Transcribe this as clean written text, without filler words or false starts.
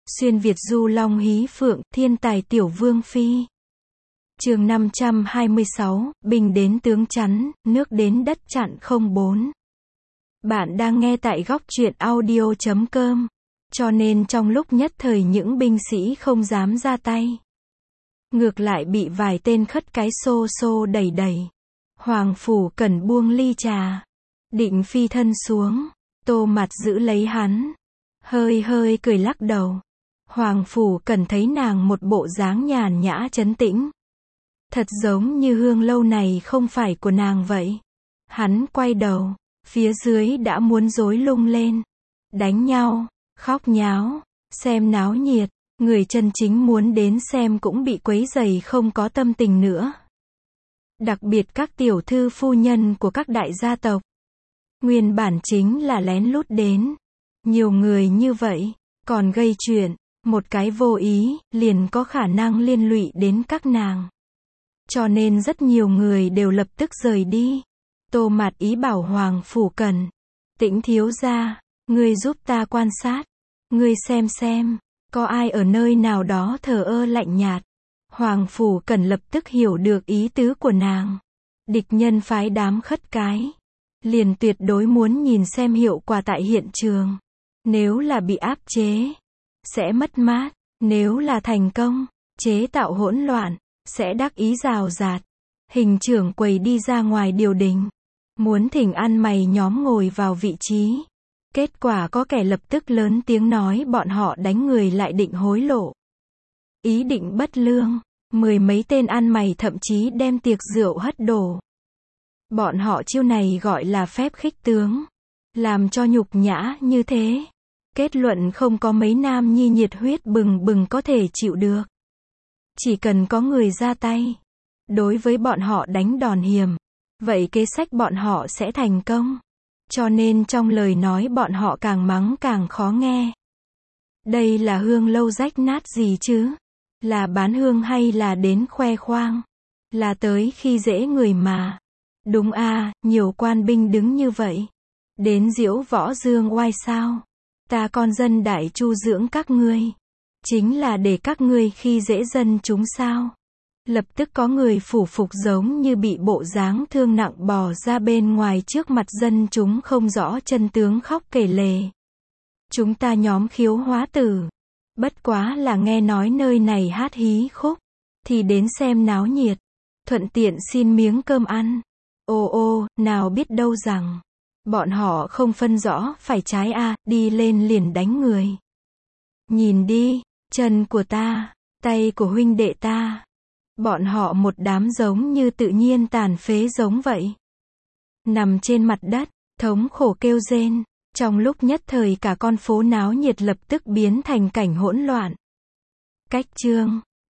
Xuyên Việt du long hí phượng, thiên tài tiểu vương phi. Chương 526, binh đến tướng chắn, nước đến đất chặn 04. Bạn đang nghe tại góc truyện audio.com. Cho nên trong lúc nhất thời những binh sĩ không dám ra tay. Ngược lại bị vài tên khất cái xô xô đẩy đẩy. Hoàng Phủ Cẩn buông ly trà. Định phi thân xuống. Tô Mặt giữ lấy hắn. Hơi hơi cười lắc đầu. Hoàng Phủ Cẩn thấy nàng một bộ dáng nhàn nhã trấn tĩnh. Thật giống như hương lâu này không phải của nàng vậy. Hắn quay đầu. Phía dưới đã muốn rối lung lên. Đánh nhau, khóc nháo, xem náo nhiệt. Người chân chính muốn đến xem cũng bị quấy rầy không có tâm tình nữa. Đặc biệt các tiểu thư phu nhân của các đại gia tộc. Nguyên bản chính là lén lút đến. Nhiều người như vậy, còn gây chuyện, một cái vô ý, liền có khả năng liên lụy đến các nàng. Cho nên rất nhiều người đều lập tức rời đi. Tô Mạt ý bảo Hoàng Phủ Cẩn. Tĩnh thiếu gia, ngươi giúp ta quan sát. Ngươi xem, có ai ở nơi nào đó thờ ơ lạnh nhạt. Hoàng Phủ Cẩn lập tức hiểu được ý tứ của nàng. Địch nhân phái đám khất cái. Liền tuyệt đối muốn nhìn xem hiệu quả tại hiện trường. Nếu là bị áp chế, sẽ mất mát. Nếu là thành công, chế tạo hỗn loạn, sẽ đắc ý rào rạt. Hình trưởng quầy đi ra ngoài điều đình. Muốn thỉnh ăn mày nhóm ngồi vào vị trí. Kết quả có kẻ lập tức lớn tiếng nói bọn họ đánh người lại định hối lộ. Ý định bất lương. Mười mấy tên ăn mày thậm chí đem tiệc rượu hất đổ. Bọn họ chiêu này gọi là phép khích tướng. Làm cho nhục nhã như thế. Kết luận không có mấy nam nhi nhiệt huyết bừng bừng có thể chịu được. Chỉ cần có người ra tay. Đối với bọn họ đánh đòn hiểm. Vậy kế sách bọn họ sẽ thành công. Cho nên trong lời nói bọn họ càng mắng càng khó nghe. Đây là hương lâu rách nát gì chứ? Là bán hương hay là đến khoe khoang? Là tới khi dễ người mà. Đúng a, nhiều quan binh đứng như vậy. Đến diễu võ dương oai sao? Ta con dân Đại Chu dưỡng các ngươi. Chính là để các ngươi khi dễ dân chúng sao? Lập tức có người phủ phục giống như bị bộ dáng thương nặng bò ra bên ngoài trước mặt dân chúng không rõ chân tướng khóc kể lể. Chúng ta nhóm Khiếu Hóa Tử. Bất quá là nghe nói nơi này hát hí khúc. Thì đến xem náo nhiệt. Thuận tiện xin miếng cơm ăn. Ô, nào biết đâu rằng. Bọn họ không phân rõ phải trái đi lên liền đánh người. Nhìn đi, chân của ta, tay của huynh đệ ta. Bọn họ một đám giống như tự nhiên tàn phế giống vậy. Nằm trên mặt đất, thống khổ kêu rên. Trong lúc nhất thời cả con phố náo nhiệt lập tức biến thành cảnh hỗn loạn. Cách chương